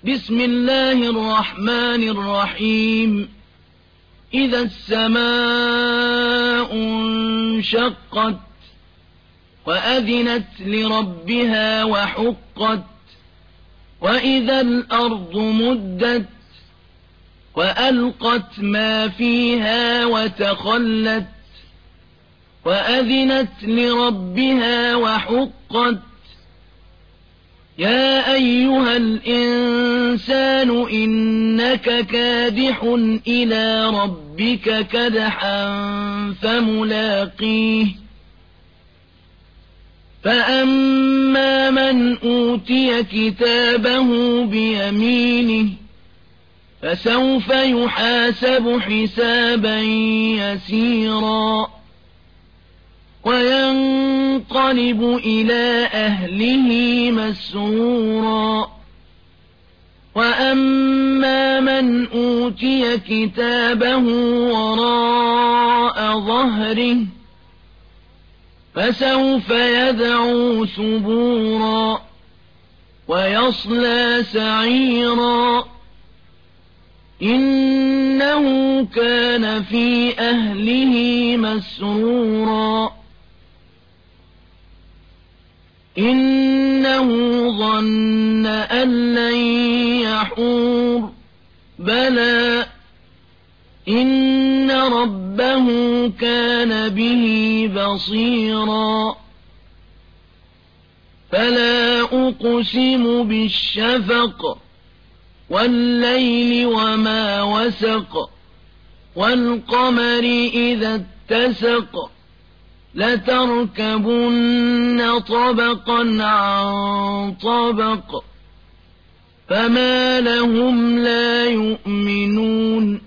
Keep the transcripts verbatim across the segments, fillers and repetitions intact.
بسم الله الرحمن الرحيم إذا السماء انشقت وأذنت لربها وحقت وإذا الأرض مدت وألقت ما فيها وتخلت وأذنت لربها وحقت يا أيها الإنسان إنك كادح إلى ربك كدحا فملاقيه فأما من أوتي كتابه بيمينه فسوف يحاسب حسابا يسيرا وينقلب إلى أهله مسرورا وأما من أوتي كتابه وراء ظهره فسوف يدعو ثبورا ويصلى سعيرا إنه كان في أهله مسرورا إنه ظن أن لن يحور بلى إن ربه كان به بصيرا فلا أقسم بالشفق والليل وما وسق والقمر إذا اتسق لتركبن طبقا عن طبق فما لهم لا يؤمنون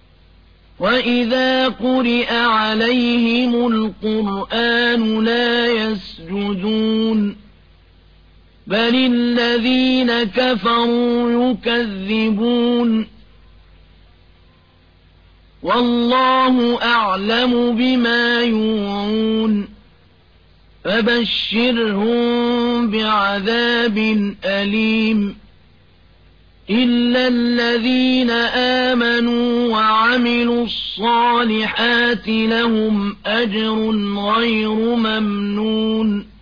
وإذا قرئ عليهم القرآن لا يسجدون بل الذين كفروا يكذبون والله أعلم بما يوعون فبشرهم بعذاب أليم إلا الذين آمنوا وعملوا الصالحات لهم أجر غير ممنون